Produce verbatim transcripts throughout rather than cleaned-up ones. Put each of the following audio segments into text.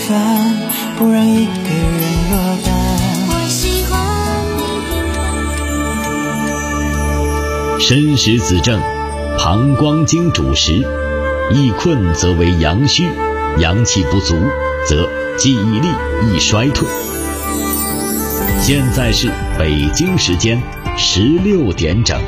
烦，不让一个人落单。 我喜欢申时子正，膀胱经主食，易困则为阳虚，阳气不足则记忆力易衰退。现在是北京时间十六点整。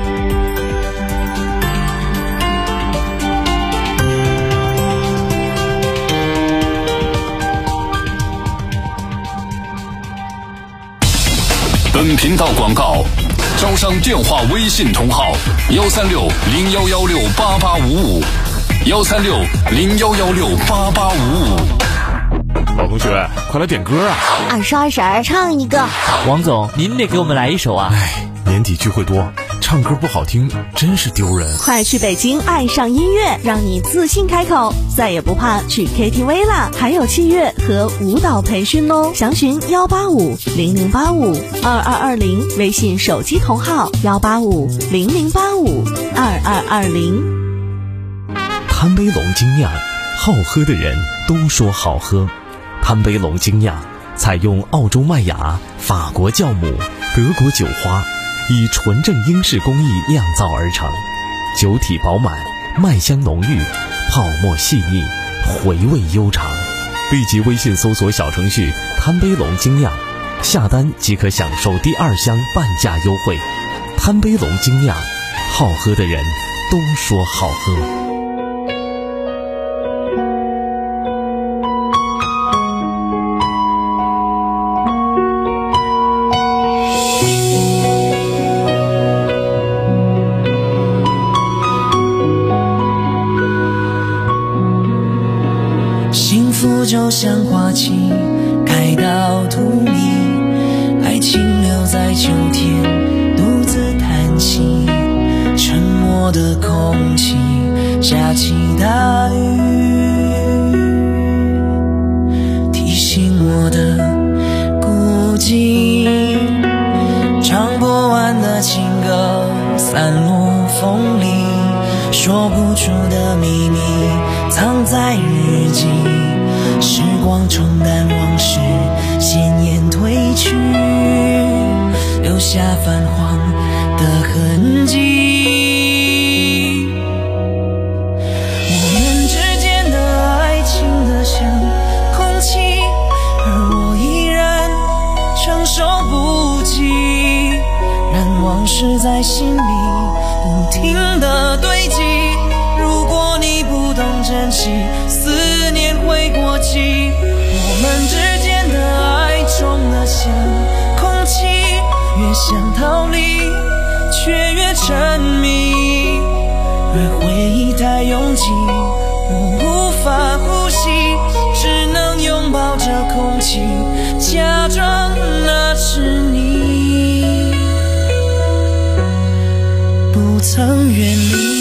本频道广告，招商电话微信同号幺三六零幺幺六八八五五，幺三六零幺幺六八八五五。 老同学，快来点歌啊！ 二十二婶儿唱一个。 王总，您得给我们来一首啊！ 哎，年底聚会多，唱歌不好听真是丢人。 快去北京爱上音乐，让你自信开口，再也不怕去 K T V 啦！还有器乐和舞蹈培训哦，详询幺八五零零八五二二二零，微信手机同号幺八五零零八五二二二零。 贪杯龙精酿，好喝的人都说好喝。贪杯龙精酿采用澳洲麦芽、法国酵母、德国酒花，以纯正英式工艺酿造而成，酒体饱满，麦香浓郁，泡沫细腻，回味悠长。立即微信搜索小程序贪杯龙精酿，下单即可享受第二箱半价优惠。贪杯龙精酿，好喝的人都说好喝。 就像花期开到荼蘼，爱情留在秋天独自叹息，沉默的空气下起大雨，提醒我的孤寂，唱不完的情歌散落风里，说不出的秘密藏在日记，时光冲淡往事，鲜艳褪去，留下泛黄的痕迹。我们之间的爱情的像空气，而我依然承受不起，让往事在心里不停地堆积。如果你不懂珍惜，思念会过期。我们之间的爱重得像空气，越想逃离却越沉迷，而回忆太拥挤，我无法呼吸，只能拥抱着空气，假装那是你，不曾远离。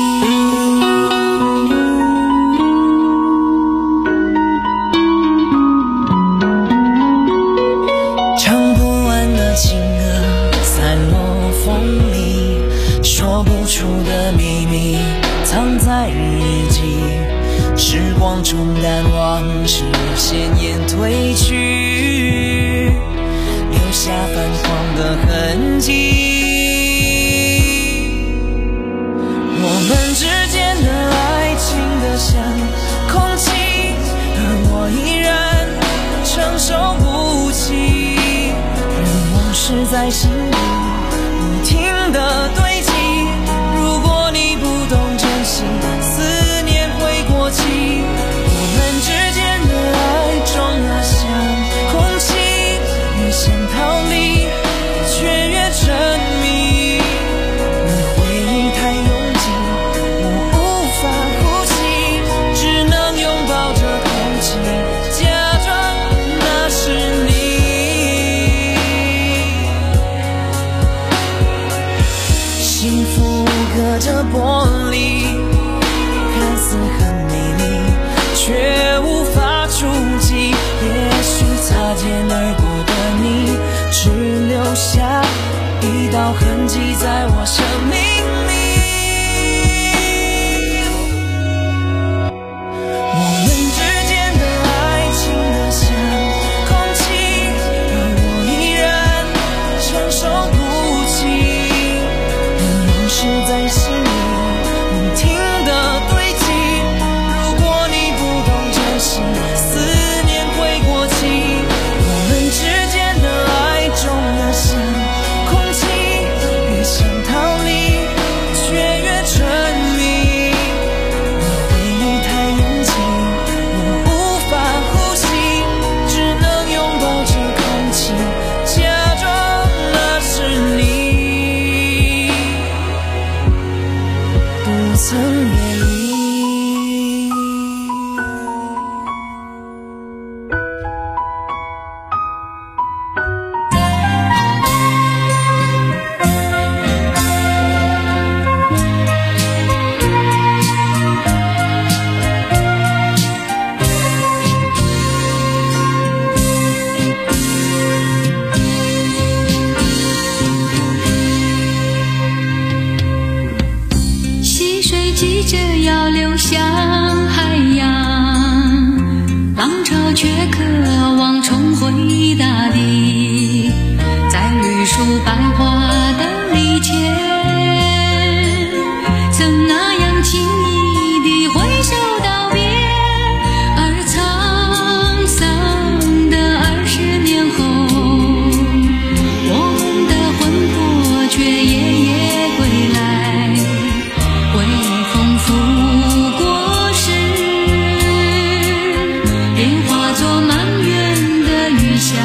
藏在日记，时光冲淡往事，鲜艳褪去，留下泛黄的痕迹。我们之间的爱情的像空气，而我依然承受不起，让往事在心里不停地堆积。如果你不懂珍惜，思念会过期。我们之间的爱重得像空气，越想逃离却越沉迷，而回忆太拥挤，我无法呼吸，只能拥抱着空气，假装那是你， 流向海洋，浪潮却渴望重回大地，在绿树白花的里前，曾那样轻易地挥手道别，而沧桑的二十年后，我们的魂魄却夜夜归来，微风拂过时，便化作满园的雨香，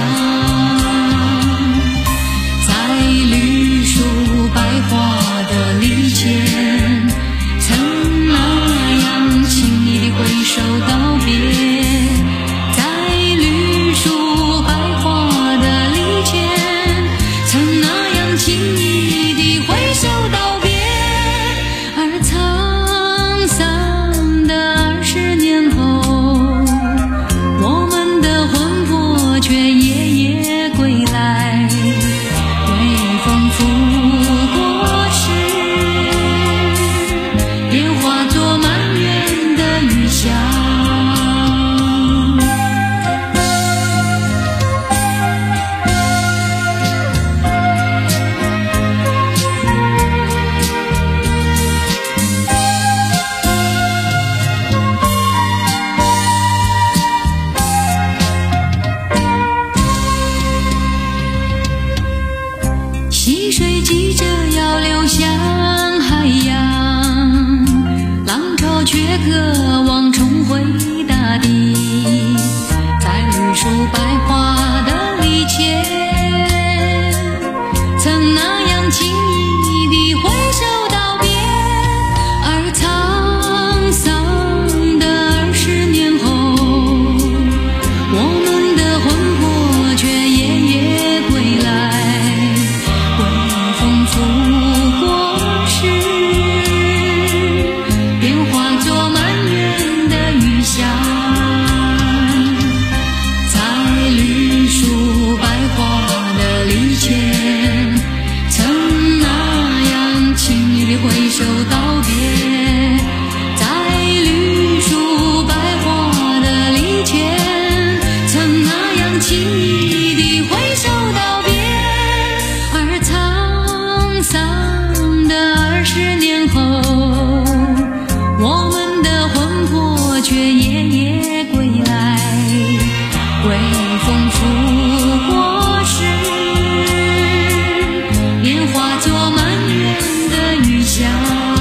在绿树白花的里前，曾那样轻易地挥手道别，在绿树白花的里前，曾那样轻易地挥手道别，而沧桑的二十年后，我们的魂魄却夜夜归来，微风拂过时，便化作满园的雨香。溪水急着要流向海洋，浪潮却渴望重回大地，在绿树白花的里前，曾那样轻易地挥手道别，而沧桑的二十年后，我们的魂魄却夜夜归来，微风拂过时，便化作满园的雨香，在绿树白花的里前，曾那样轻易地挥手道别，在绿树白花的里前，曾那样轻易地挥手道别，而沧桑的二十年后，我们的魂魄却夜夜归来，微风拂过时，便化作满园的雨香。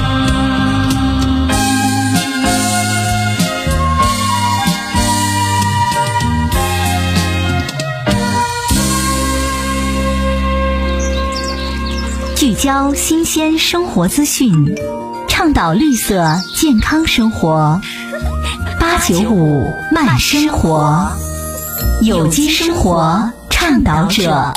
聚焦新鲜生活资讯，倡导绿色健康生活。八九五慢生活，有机生活倡导者。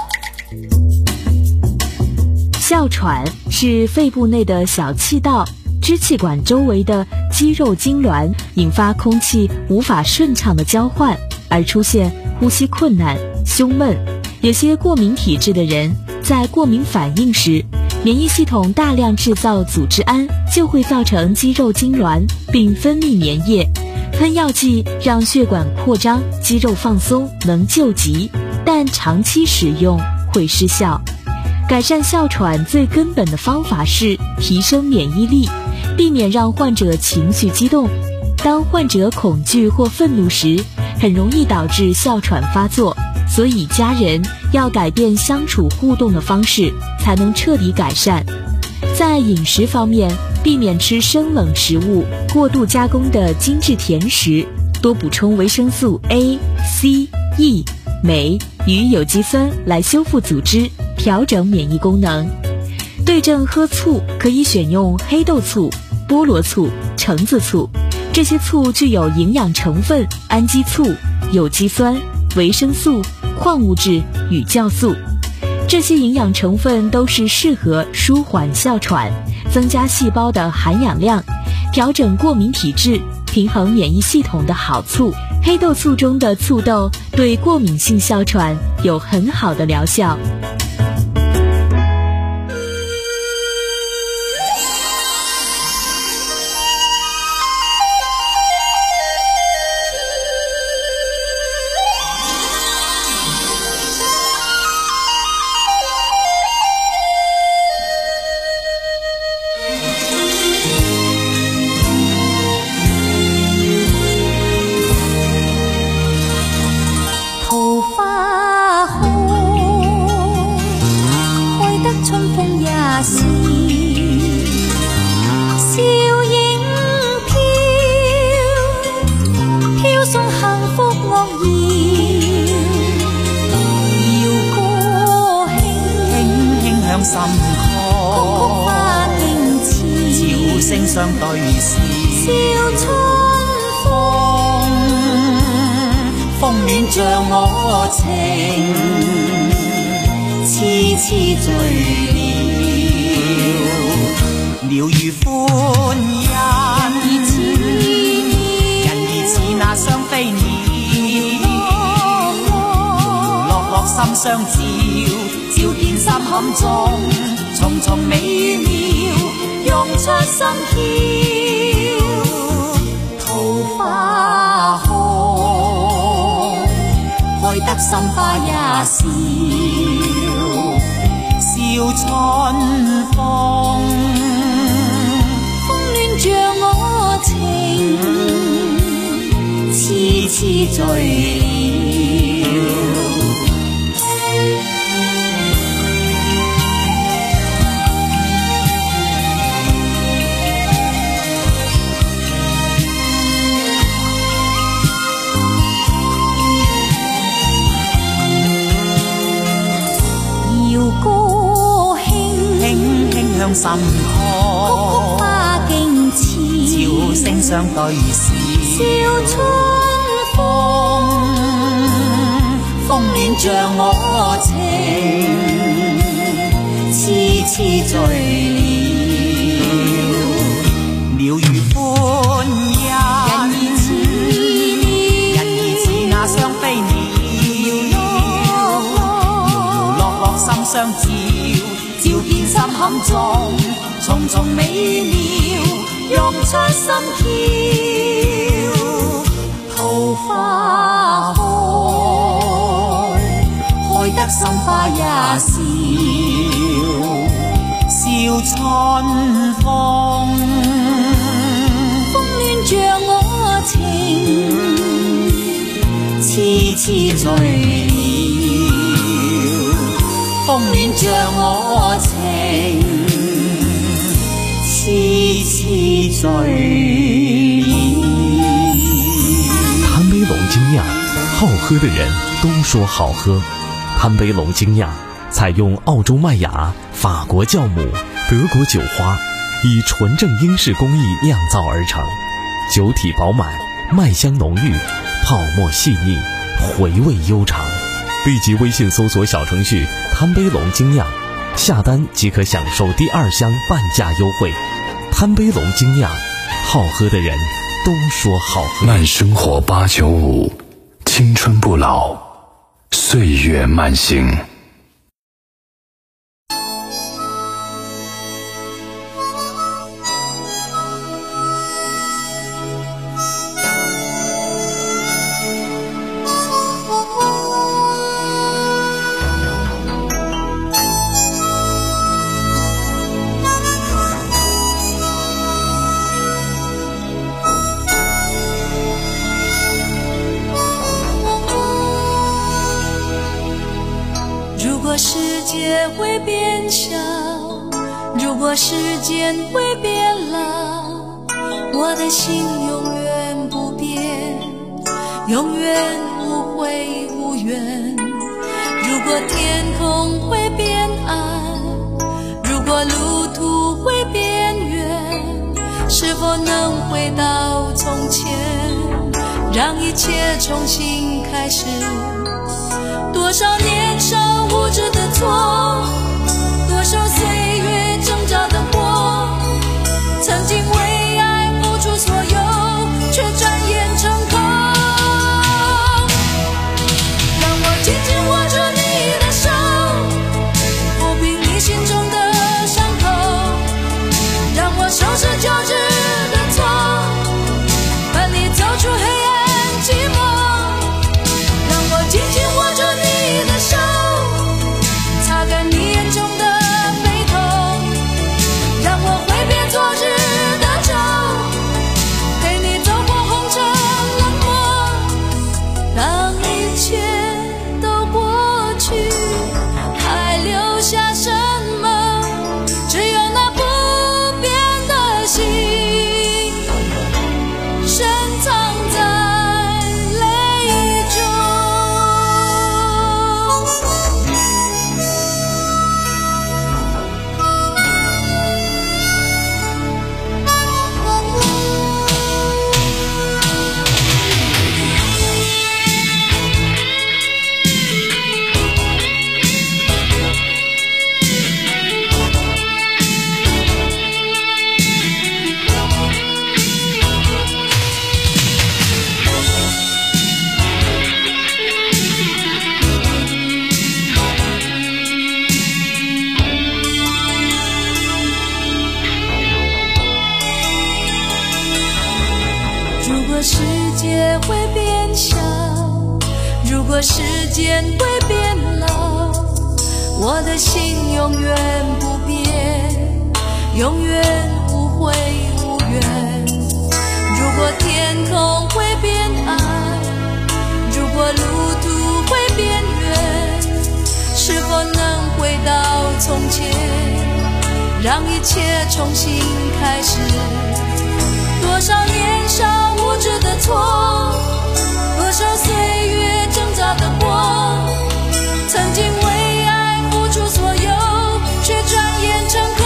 哮喘是肺部内的小气道、支气管周围的肌肉痉挛引发空气无法顺畅的交换，而出现呼吸困难、胸闷。有些过敏体质的人在过敏反应时，免疫系统大量制造组织胺，就会造成肌肉痉挛并分泌粘液。喷药剂让血管扩张、肌肉放松，能救急，但长期使用会失效。改善哮喘最根本的方法是提升免疫力，避免让患者情绪激动。当患者恐惧或愤怒时，很容易导致哮喘发作，所以家人要改变相处互动的方式，才能彻底改善。在饮食方面，避免吃生冷食物、过度加工的精致甜食，多补充维生素 A、C、E、镁与有机酸来修复组织，调整免疫功能。对症喝醋可以选用黑豆醋、菠萝醋、橙子醋，这些醋具有营养成分氨基醋、有机酸、维生素、矿物质与酵素。这些营养成分都是适合舒缓哮喘、增加细胞的含氧量、调整过敏体质、平衡免疫系统的好醋。黑豆醋中的醋豆对过敏性哮喘有很好的疗效。 向心曠，潮聲相對是笑春風，風暖像我情，痴痴醉了，鳥語歡欣，人兒似那雙飛鳥，落落心相照，照見心坎中，重重美妙，湧出心竅，桃花開，開得心花也笑，笑春風，風暖像我情，痴痴醉了。向心曠，花徑似潮聲相對是笑春風，風暖像我情，痴痴醉了，鳥語歡欣，人兒似那雙飛鳥，搖落落心相照，照見心坎中，重重美妙，湧出心竅，桃花開，開得心花也笑，笑春風，風暖像我情，痴痴醉了，風暖像我情，痴痴醉了。 贪杯龙精酿，好喝的人都说好喝。贪杯龙精酿采用澳洲麦芽、法国酵母、德国酒花，以纯正英式工艺酿造而成，酒体饱满，麦香浓郁，泡沫细腻，回味悠长。立即微信搜索小程序贪杯龙精酿，下单即可享受第二箱半价优惠。贪杯龙精酿，好喝的人都说好喝。 慢生活八九五，青春不老，岁月慢行。 如果时间会变小，如果时间会变老，我的心永远不变，永远无悔无怨。如果天空会变暗，如果路途会变远，是否能回到从前，让一切重新开始？多少年少无知的错，多少岁月挣扎的活，曾经为爱付出所有，却转眼成空。让我紧紧握住你的手，抚平你心中的伤口，让我收拾旧日的错，伴你走出黑暗寂寞。让我紧果时间会变老，我的心永远不变，永远无悔无怨。如果天空会变暗，如果路途会变远，是否能回到从前，让一切重新开始？多少年少无知的错，多少岁月挣扎的活，曾经为爱付出所有，却转眼成空。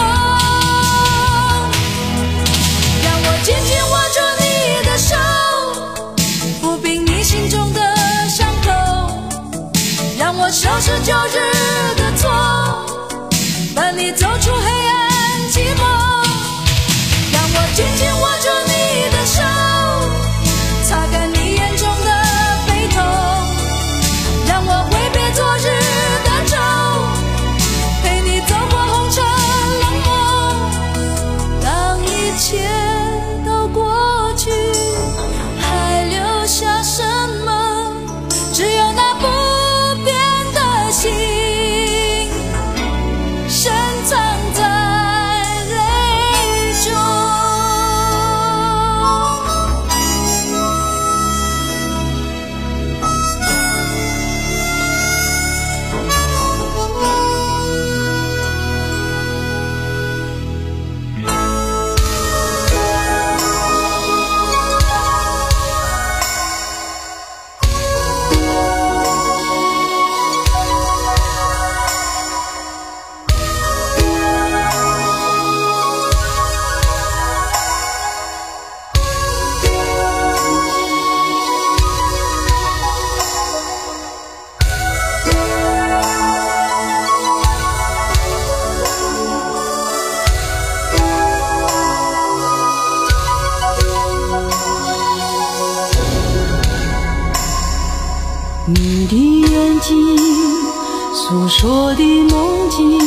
让我紧紧握住你的手，抚平你心中的伤口，让我收拾旧日的错，伴你走出黑暗寂寞。让我紧紧握住你的手，擦干你眼中的悲痛，让我挥别昨日的愁，陪你走过红尘冷漠。当一切都过去，还留下什么？只有那不变的心，深藏在泪中。 你的眼睛诉说的梦境，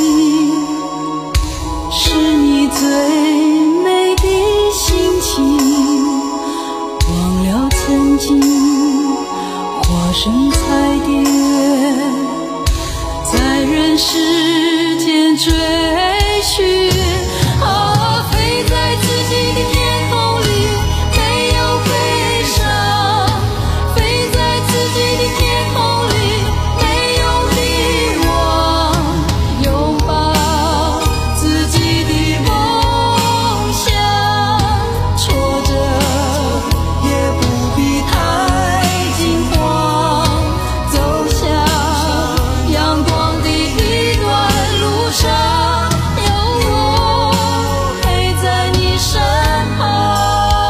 是你最美的心情。忘了曾经化身彩蝶，在人世间追寻。啊，飞在自己的天空里，没有悲伤。飞在自己的天空里，没有迷惘。拥抱自己的梦想，挫折也不必太惊慌。走向阳光的一段路上，有我陪在你身旁。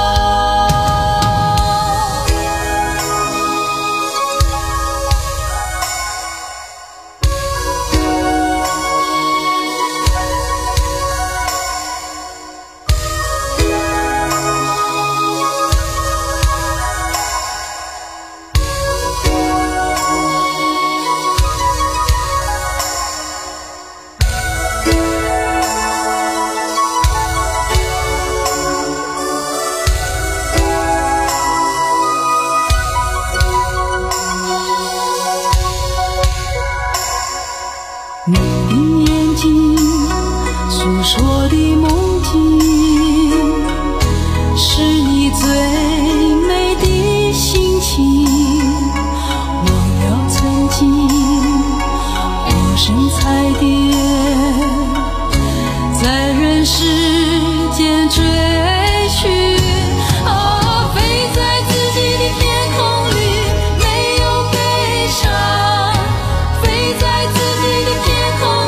你的眼睛诉说的梦境，是你最美的心情。忘了曾经化身彩蝶，在人世间追寻。啊，飞在自己的天空里，没有悲伤。飞在自己的天空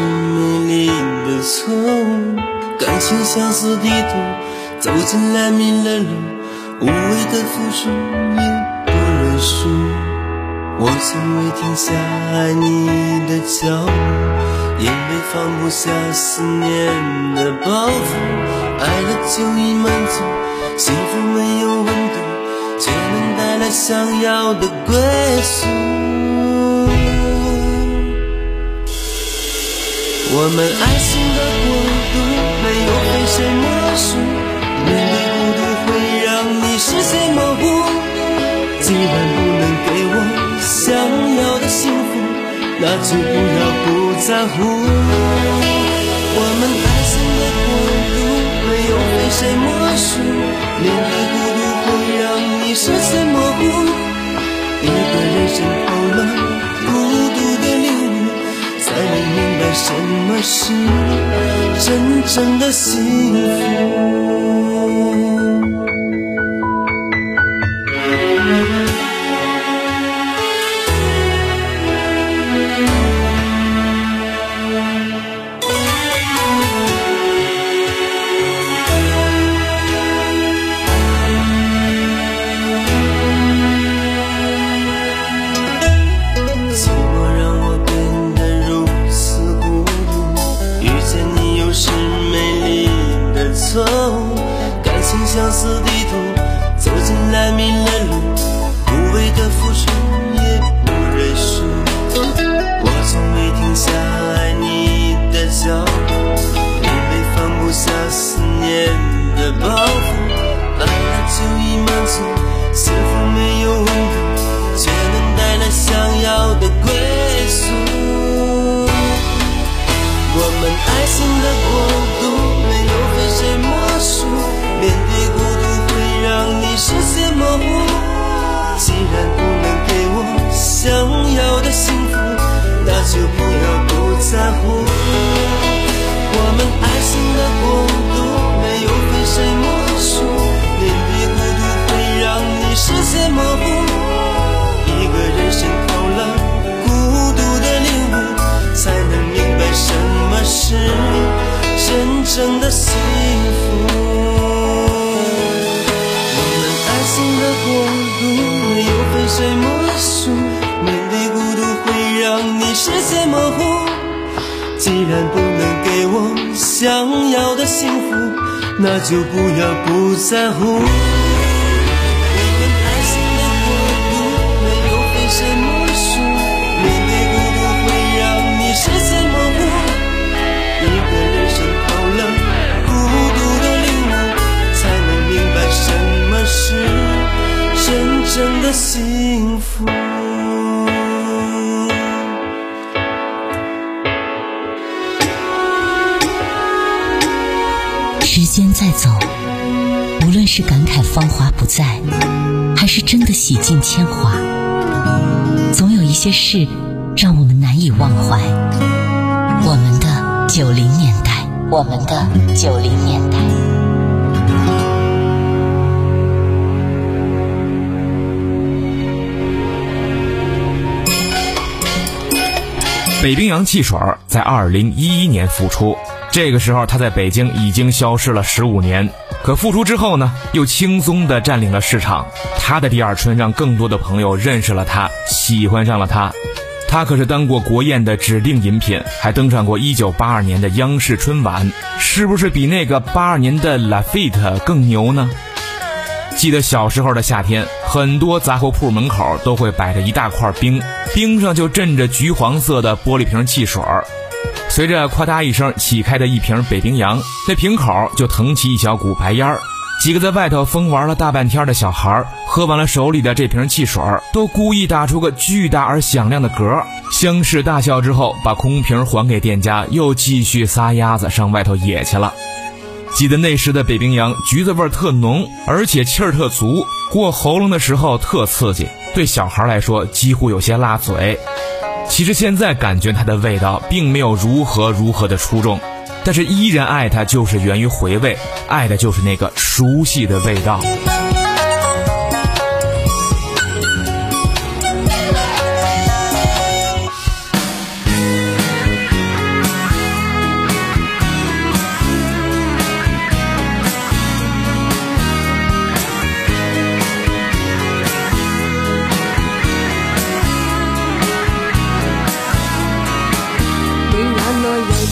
美丽的错误，感情像是地图，走进来迷了路，无谓的付出也不认输。我从未停下爱你的脚步，因为放不下思念的包袱，爱了就已满足，幸福没有温度，却能带来想要的归宿。我们爱情的国度没有飞升魔术，面对孤独会让你视线模糊，既然不能给我想要的幸福，那就不要不在乎。我们爱情的国度没有飞升魔术，面对孤独会让你视线模糊，一个人生透了孤独的领悟，才能明白什么是真正的幸福。像是地图，走进来迷了路，无谓的付出也不认输。我从未停下爱你的脚步，因为放不下思念的包袱，爱了就已满足，幸福没有温度，却能带来想要的归宿。我们爱情的国度没有飞升魔术，面对孤独会让你视线模糊，既然不能给我想要的幸福，那就不要不在乎。我们爱情的国度没有飞升魔术，面对孤独会让你视线模糊，一个人生透了孤独的领悟，才能明白什么是真正的幸福。爱情的国度没有飞升魔术，面对孤独会让你视线模糊，既然不能给我想要的幸福，那就不要不在乎。我们爱情的国度没有飞升魔术，面对孤独会让你视线模糊，一个人生透了孤独的领悟，才能明白什么是真正的幸福。 时间在走，无论是感慨芳华不再，还是真的洗尽铅华，总有一些事让我们难以忘怀。我们的九零年代，我们的九零年代。 北冰洋汽水在二零一一年复出，这个时候他在北京已经消失了十五年，可复出之后呢，又轻松地占领了市场。他的第二春让更多的朋友认识了他，喜欢上了他。他可是当过国宴的指定饮品，还登上过一九八二年的央视春晚，是不是比那个八二年的 Lafite 更牛呢？记得小时候的夏天，很多杂货铺门口都会摆着一大块冰，冰上就镇着橘黄色的玻璃瓶汽水。随着咔嗒一声起开的一瓶北冰洋，那瓶口就腾起一小股白烟儿。几个在外头疯玩了大半天的小孩，喝完了手里的这瓶汽水，都故意打出个巨大而响亮的嗝，相视大笑之后，把空瓶还给店家，又继续撒丫子上外头野去了。记得那时的北冰洋橘子味特浓，而且气儿特足，过喉咙的时候特刺激，对小孩来说几乎有些辣嘴。其实现在感觉它的味道并没有如何如何的出众，但是依然爱它，就是源于回味，爱的就是那个熟悉的味道。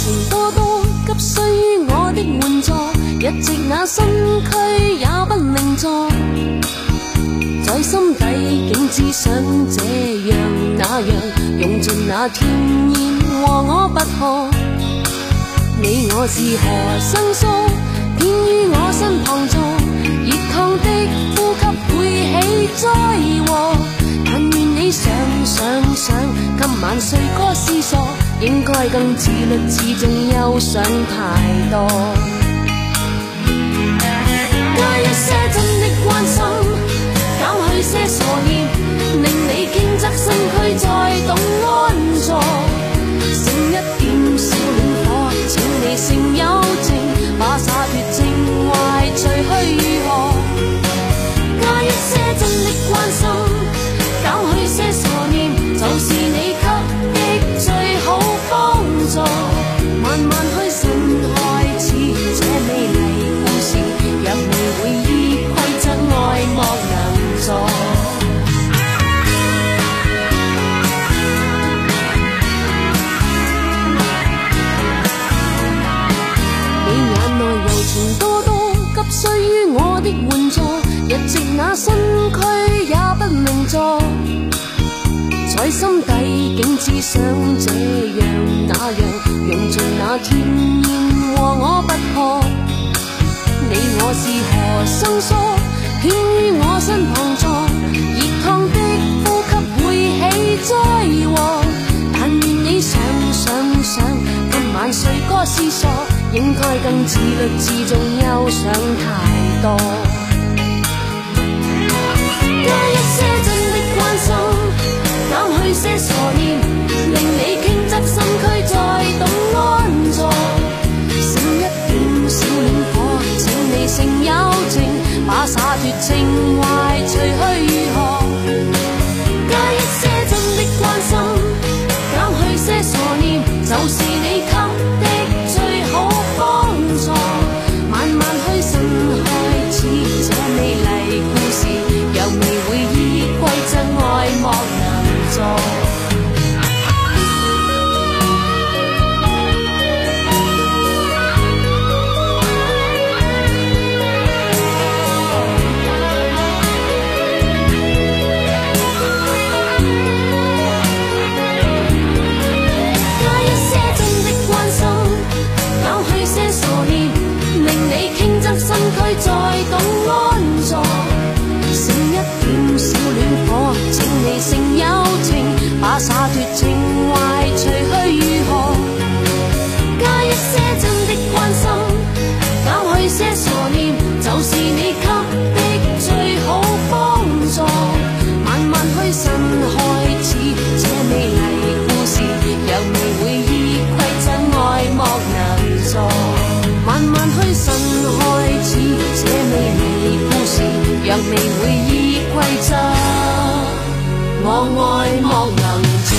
情多多，急需於我的援助，一直那身軀也不寧坐，在心底竟只想這樣那樣，用盡那甜言和我不可。你我是何生疏，偏於我身旁坐，熱燙的呼吸會起災禍。但願你想想想，今晚睡歌思索，應該更自律自重，憂想太多。加一些真的關心，減去些傻念，令你傾側身軀再懂安坐。剩一點小戀火，請你剩有情，把灑脫情懷除去如何？加一些真的關心，減去些傻念，就是你給的最好幫助。慢慢去神開始這美麗故事，若未會依規則愛莫能助。你眼內柔情多多，急需於我的援助，一直那身軀也不明坐，在心底竟只想這樣那樣，用盡那甜言和我不可。你我是何生疏，偏於我身旁坐，熱燙的呼吸會起災禍。但願你想想想，今晚睡歌思索，應該更自律自重，憂想太多。加一些真的關心，減去些傻念，令你傾側身軀再懂安坐。剩一點小戀火，請你剩有情，把灑脫情懷除去如何？加一些真的關心，減去些傻念，就是你給的最好幫助。慢慢去神開始這美麗故事，又未會依規則愛莫能助。身軀再懂安坐，剩一點小戀火，請你剩有情，把灑脫情懷除去如何？加一些真的關心，減去些傻念，就是你給的最好幫助。慢慢去神開始這美麗故事，又未會依規則愛莫能助。慢慢去神開始這美麗故事，若未會依規則，我愛莫能助。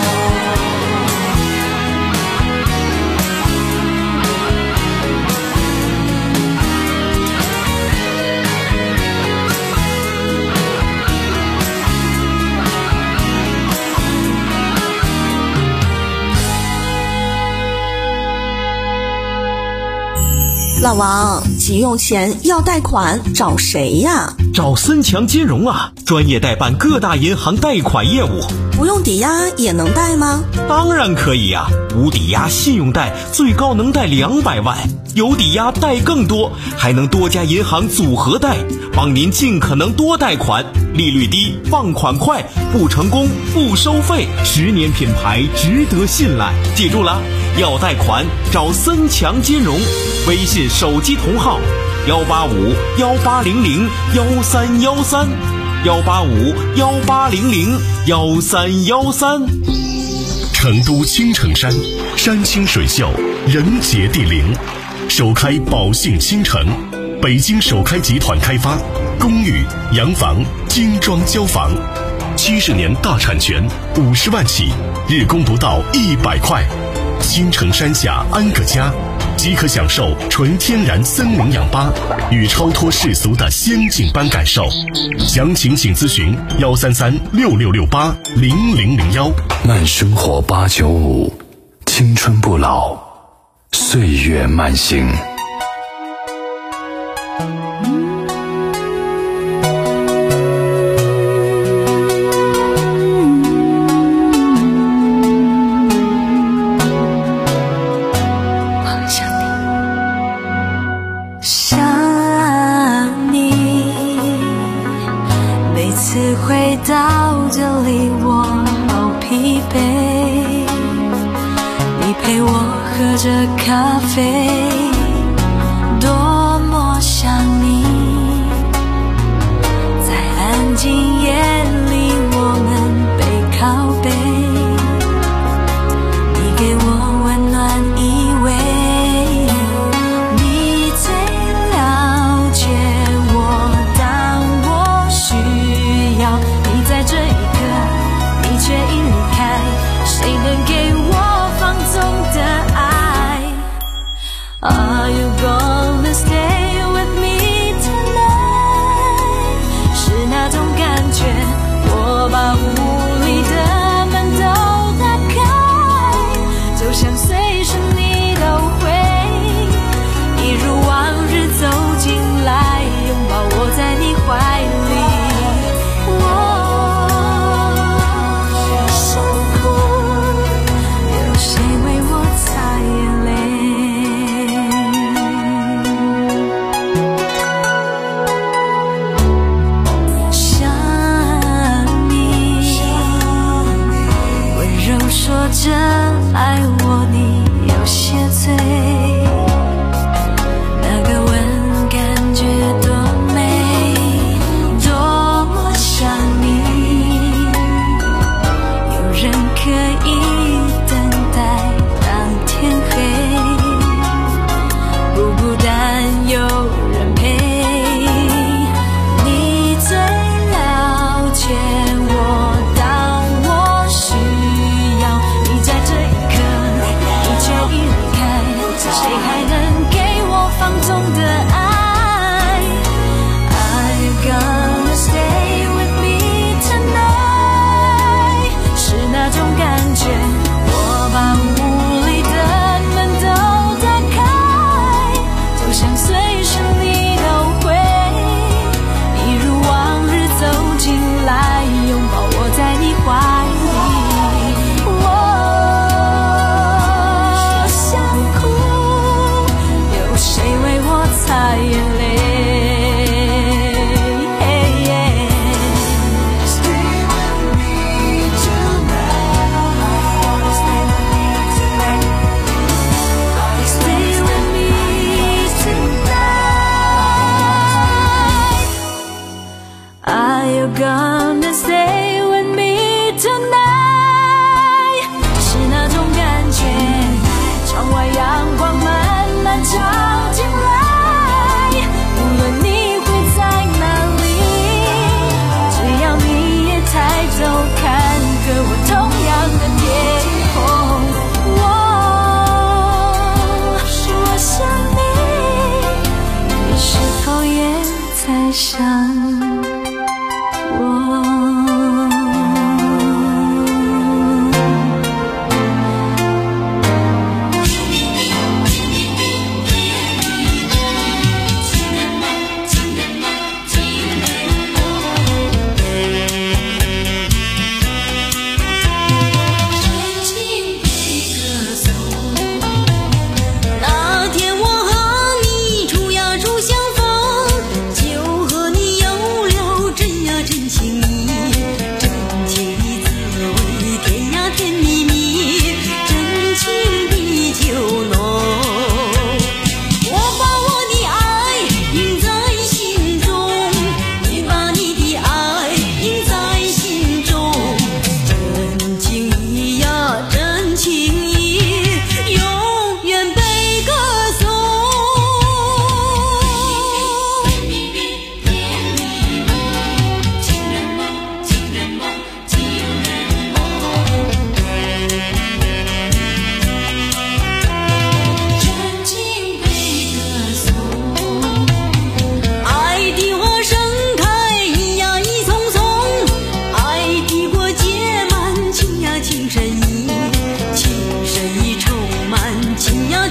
老王，急用钱要贷款找谁呀？ 找森强金融啊，专业代办各大银行贷款业务。 不用抵押也能贷吗？ 当然可以呀、啊，无抵押信用贷最高能贷两百万，有抵押贷更多，还能多家银行组合贷，帮您尽可能多贷款，利率低，放款快，不成功不收费，十年品牌，值得信赖。记住了，要贷款找森强金融，微信手机同号幺八五幺八零零幺三幺三，幺八五幺八零零幺三幺三。 成都青城山，山清水秀，人杰地灵，首开宝信新城，北京首开集团开发，公寓、洋房、精装交房，七十年大产权，五十万起，日供不到一百块。青城山下安个家，即可享受纯天然森林氧吧与超脱世俗的仙境般感受。详情请咨询幺三三六六六八零零零幺。 慢生活八九五，青春不老， 岁月慢行。 回到这里我好疲惫，你陪我喝着咖啡，多么想你，在安静夜里我们背靠背，你给我温暖依偎，你最了解我，当我需要你在这一刻，你却已离开，谁能给我放纵的爱？ Are you gonna stay with me tonight？ 是那种感觉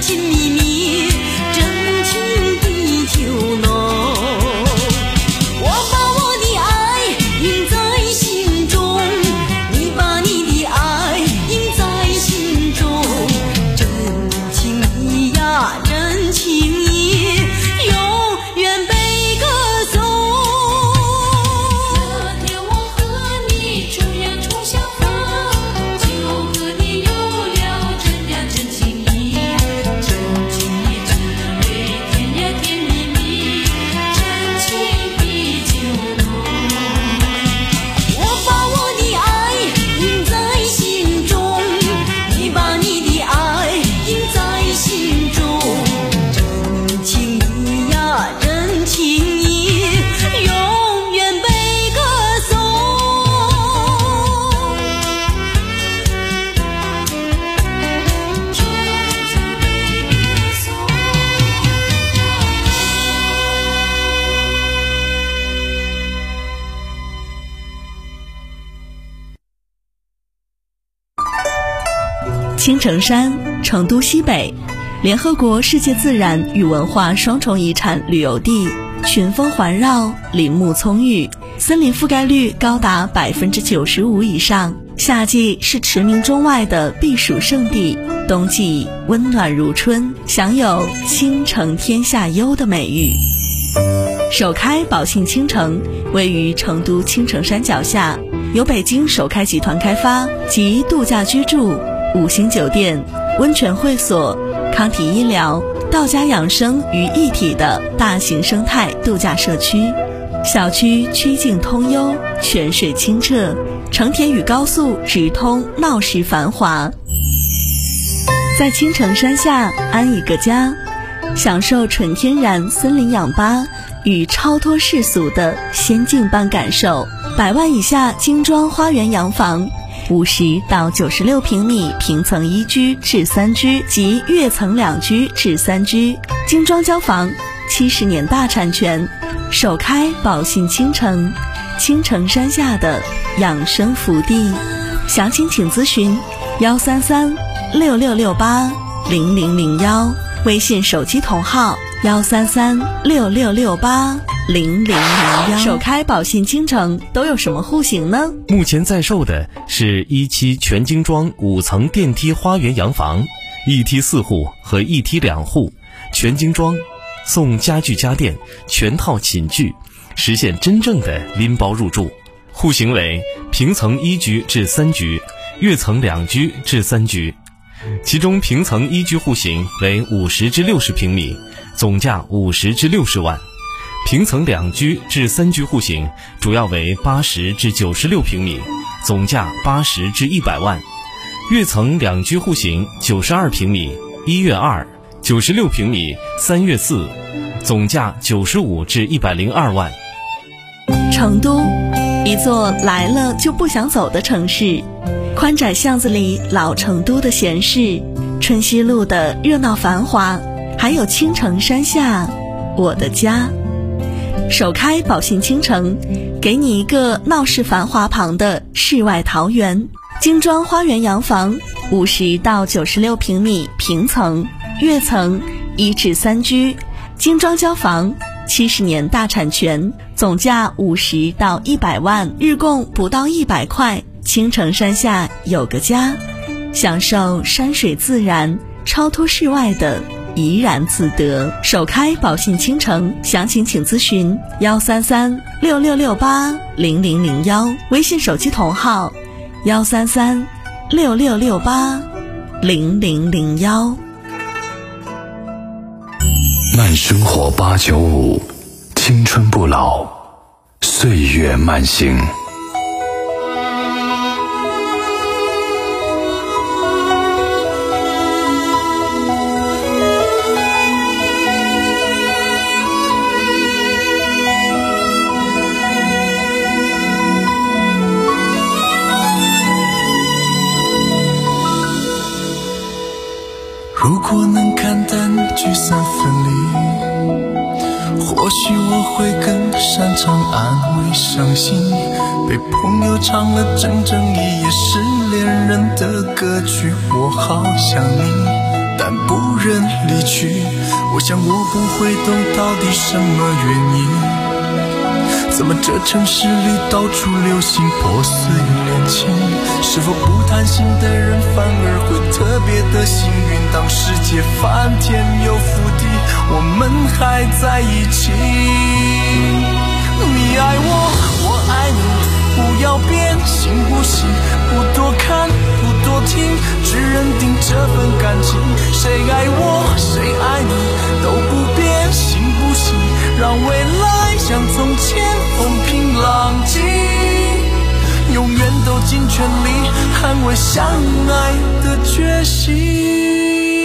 情绵绵，真情地秋浓。我把我的爱印在心中，你把你的爱印在心中，真情意呀，真情意，永远被歌颂。那天我和你初约初相逢，就和你有了真呀真情意，真情意真为甜呀甜蜜蜜，真情比酒浓。我把我的爱印在心中，你把你的爱印在心中，真情意呀，真情意，永远被歌颂。 青城山，成都西北，联合国世界自然与文化双重遗产旅游地，群峰环绕，林木葱郁，森林覆盖率高达百分之九十五以上。夏季是驰名中外的避暑胜地，冬季温暖如春，享有倾城天下优的美誉。首开宝信倾城位于成都青城山脚下，由北京首开集团开发，集度假居住、五星酒店、温泉会所、康体医疗、道家养生于一体的大型生态度假社区。小区曲径通幽，泉水清澈，成田与高速直通，闹市繁华。在青城山下安一个家，享受纯天然森林氧吧与超脱世俗的仙境般感受。百万以下精装花园洋房，五十到九十六平米平层一居至三居及跃层两居至三居，精装交房，七十年大产权，首开宝信倾城，青城山下的养生福地。详情请咨询幺三三六六六八零零零幺，微信手机同号幺三三六六六八零零零幺。首开宝信倾城都有什么户型呢？ 目前在售的是一期全精装五层电梯花园洋房，一梯四户和一梯两户，全精装，送家具家电全套寝具，实现真正的拎包入住。户型为平层一居至三居，跃层两居至三居。其中平层一居户型为五十至六十平米，总价五十至六十万；平层两居至三居户型主要为八十至九十六平米，总价八十至一百万；跃层两居户型九十二平米，一跃二；九十六平米，三跃四，总价九十五至一百零二万。 成都，一座来了就不想走的城市。宽窄巷子里老成都的闲适，春熙路的热闹繁华，还有青城山下我的家。首开宝信倾城，给你一个闹市繁华旁的世外桃源。精装花园洋房，五十到九十六平米平层，跃层，一至三居，精装交房，七十年大产权，总价五十到一百万，日供不到一百块。青城山下有个家，享受山水自然，超脱世外的怡然自得。首开宝信倾城，详情请咨询幺三三六六六八零零零幺，微信手机同号幺三三六六六八零零零幺。 慢生活八九五，青春不老，岁月慢行。 如果能看淡聚散分离，或许我会更擅长安慰伤心。被朋友唱了整整一夜失恋人的歌曲，我好想你，但不人离去，我想我不会懂到底什么原因，怎么这城市里到处流行破碎恋情？是否不贪心的人反而会特别的幸运？当世界翻天又覆地，我们还在一起。你爱我，我爱你，不要变行不行？不多看，不多听，只认定这份感情。谁爱我，谁爱你，都不变行不行？让未来像从前风平浪静，永远都尽全力捍卫相爱的决心。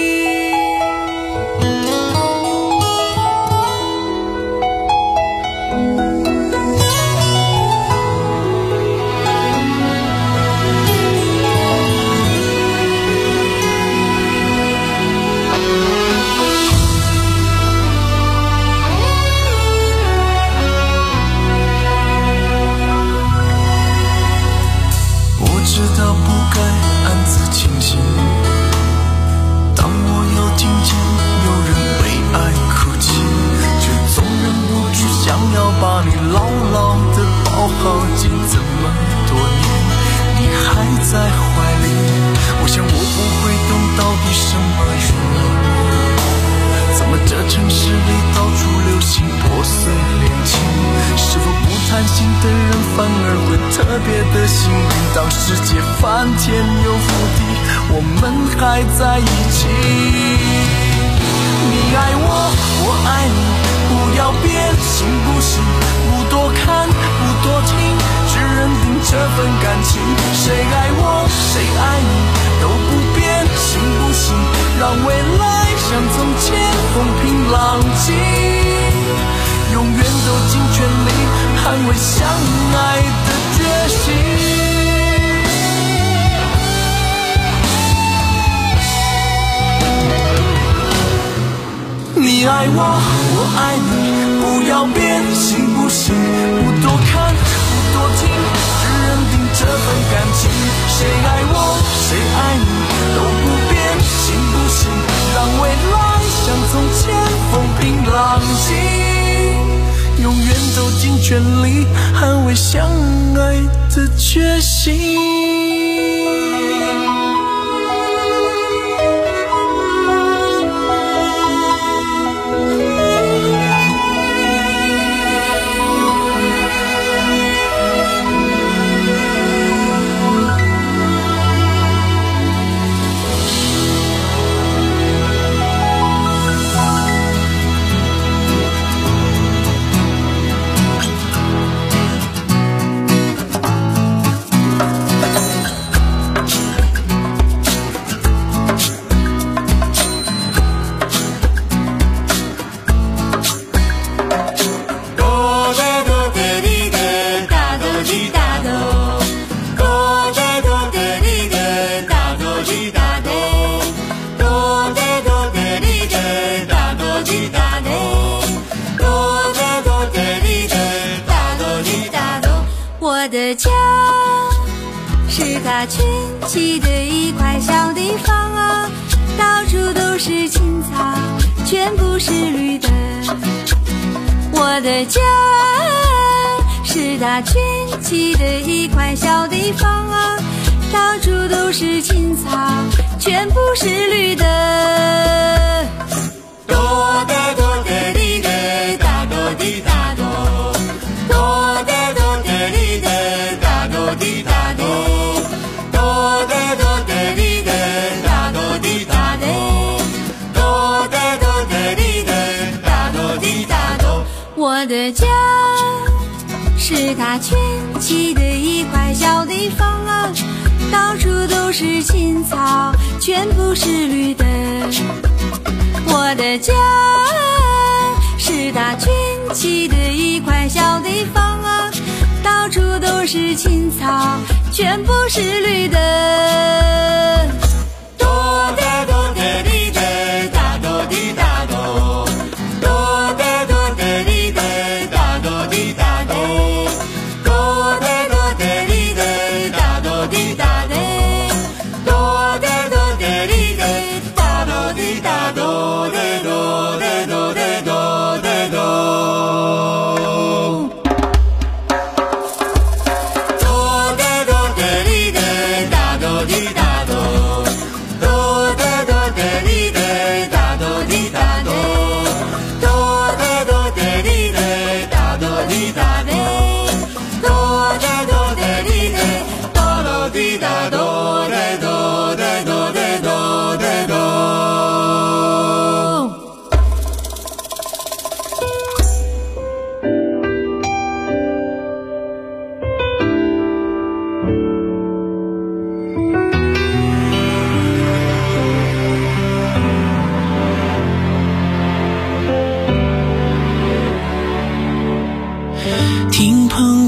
把你牢牢地抱好近这么多年，你还在怀里。我想我不会懂到底什么原因，怎么这城市里到处流行破碎恋情？是否不贪心的人反而会特别的幸运？当世界翻天又覆地，我们还在一起。你爱我，我爱你，不要变行不行？不多看，不多听，只认定这份感情。谁爱我，谁爱你，都不变行不行？让未来像从前风平浪静，永远都尽全力捍卫相爱的决心。你爱我，我爱你，不要变行不行？不多看，不多听，只认定这份感情。谁爱我，谁爱你，都不变行不行？让未来像从前风平浪静，永远都尽全力捍卫相爱的决心。 我的家是它群起的一块小地方啊，到处都是青草，全部是绿的。我的家是它群起的一块小地方啊，到处都是青草，全部是绿的。哆的哆的哩的，哒哆滴哒哆，哆的哆的哩的，哒哆滴哒哆，哆的哆的哩的，哒哆滴哒哆，哆的哆的哩的，哒哆滴哒哆。我的家是它群起的一块小地方啊，到处都是青草，全部是绿的。我的家是它群起的一块小地方啊，到处都是青草，全部是绿的。哆的哆的哩的，哒哆滴哒哆，哆的哆的哩的，哒哆滴哒哆，哆的哆的哩的，哒哆滴哒哆，哆的哆的哩的，哒哆滴哒哆。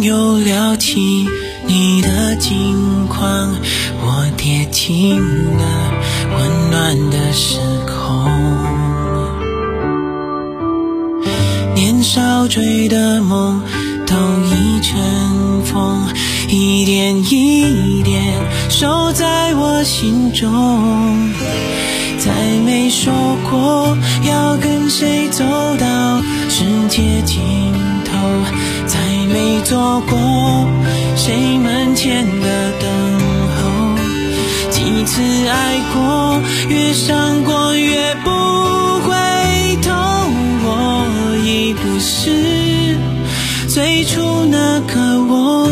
友聊起你的近况，我跌进了温暖的时空。年少追的梦都已成风，一点一点收在我心中。再没说过要跟谁走到世界尽头，再没做过谁门前的等候。几次爱过，越伤过越不回头，我已不是最初那个我。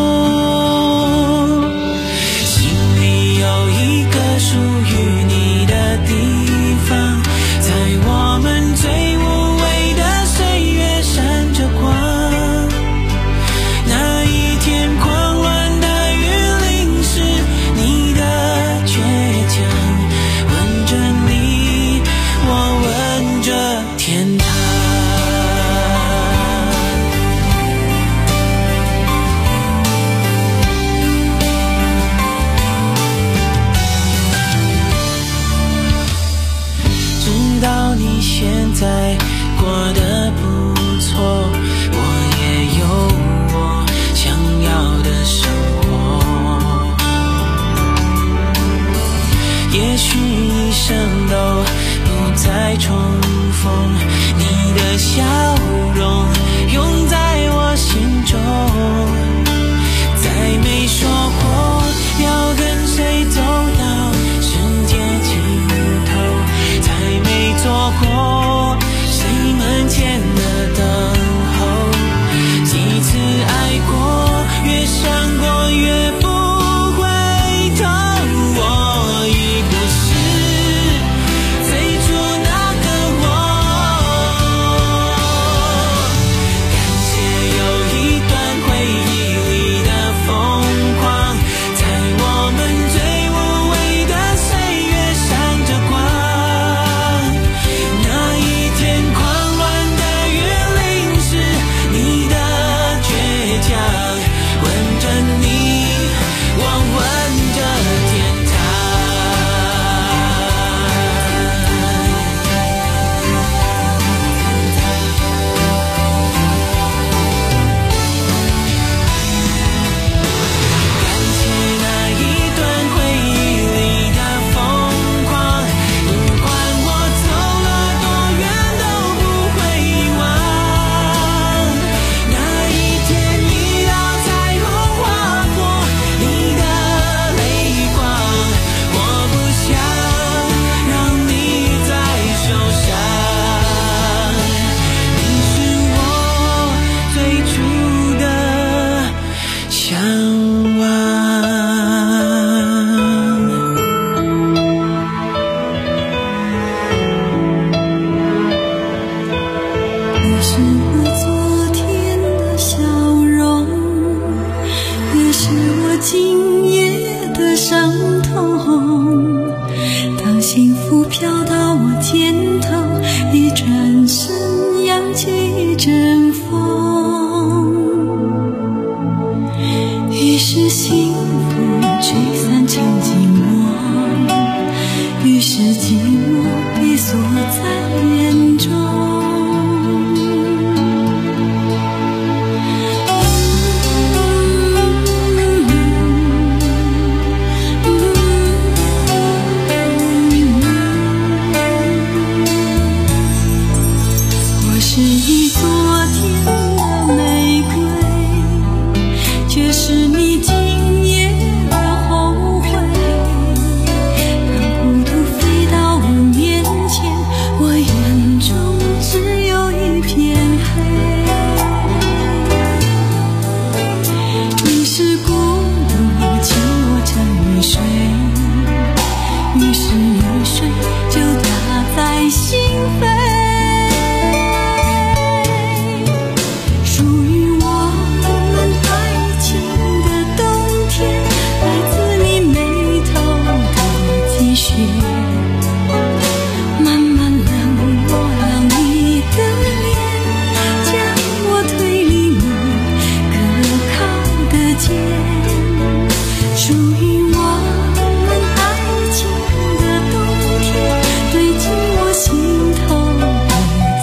心里有一个属于你的地方，在我们最无畏的岁月闪着光。那一天狂乱的雨淋湿你的倔强，吻着你，我吻着天堂。知道你现在过得不错，我也有我想要的生活。也许一生都不再重逢，你的笑容永在我心中。再没说过要跟谁走到世界尽头，再没做过谁门前的等候。几次爱过，越伤过越不回头，我已不是最初那个我。感谢有一段回忆里的疯狂，在我们最无畏的岁月闪着光。那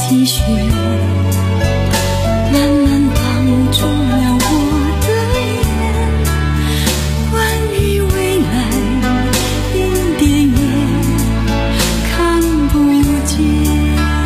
积雪，慢慢绑住了我的眼。关于未来，一点也看不见。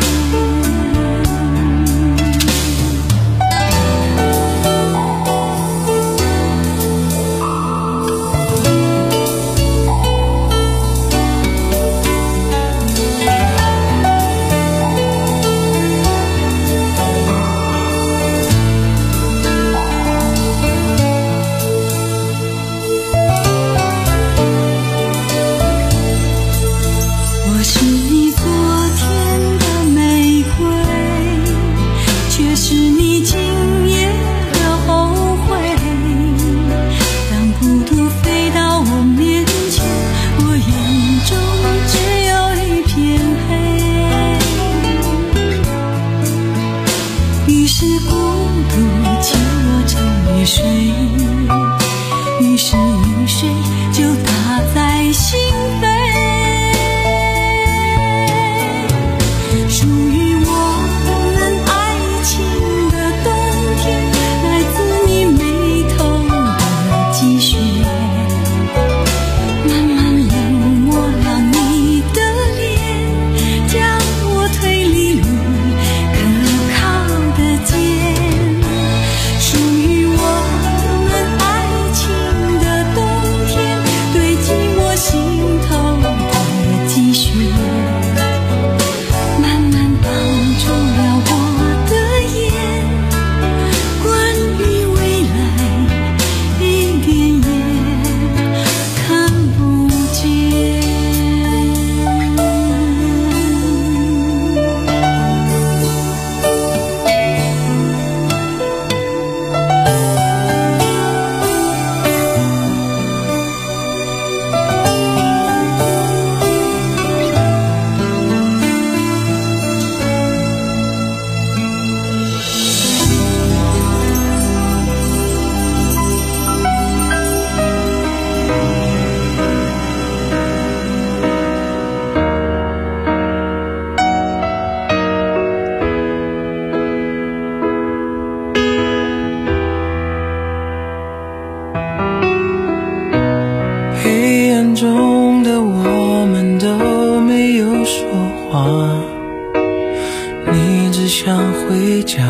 中的我们都没有说话，你只想回家，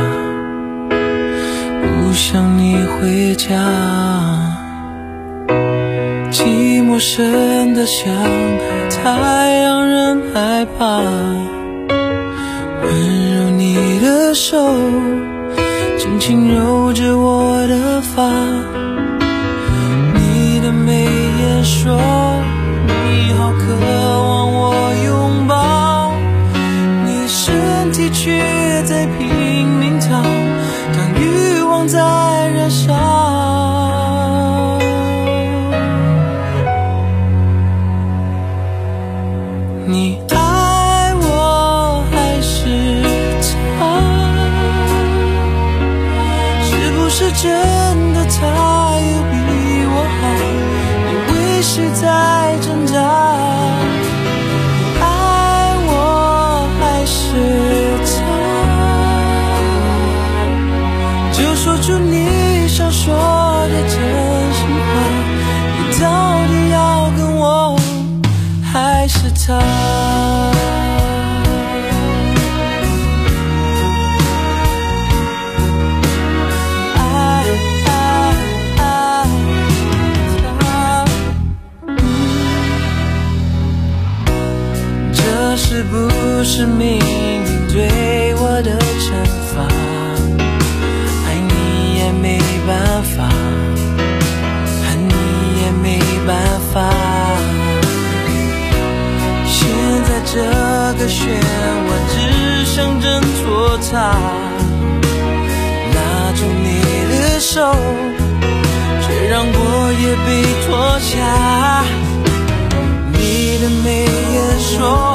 不想你回家。寂寞深得像海，太让人害怕。温柔你的手，轻轻揉着我的发，你的眉眼说你好渴望我拥抱，你身体却在拼命逃，当欲望在燃烧。你爱我还是他？是不是真的他有比我好？你为谁在挣扎？你爱我还是他？就说出你想说的真心话，你到底要跟我还是他？是不是命运对我的惩罚？爱你也没办法，恨你也没办法。现在这个漩涡只想挣脱它，拉住你的手，却让我也被拖下。你的眉眼说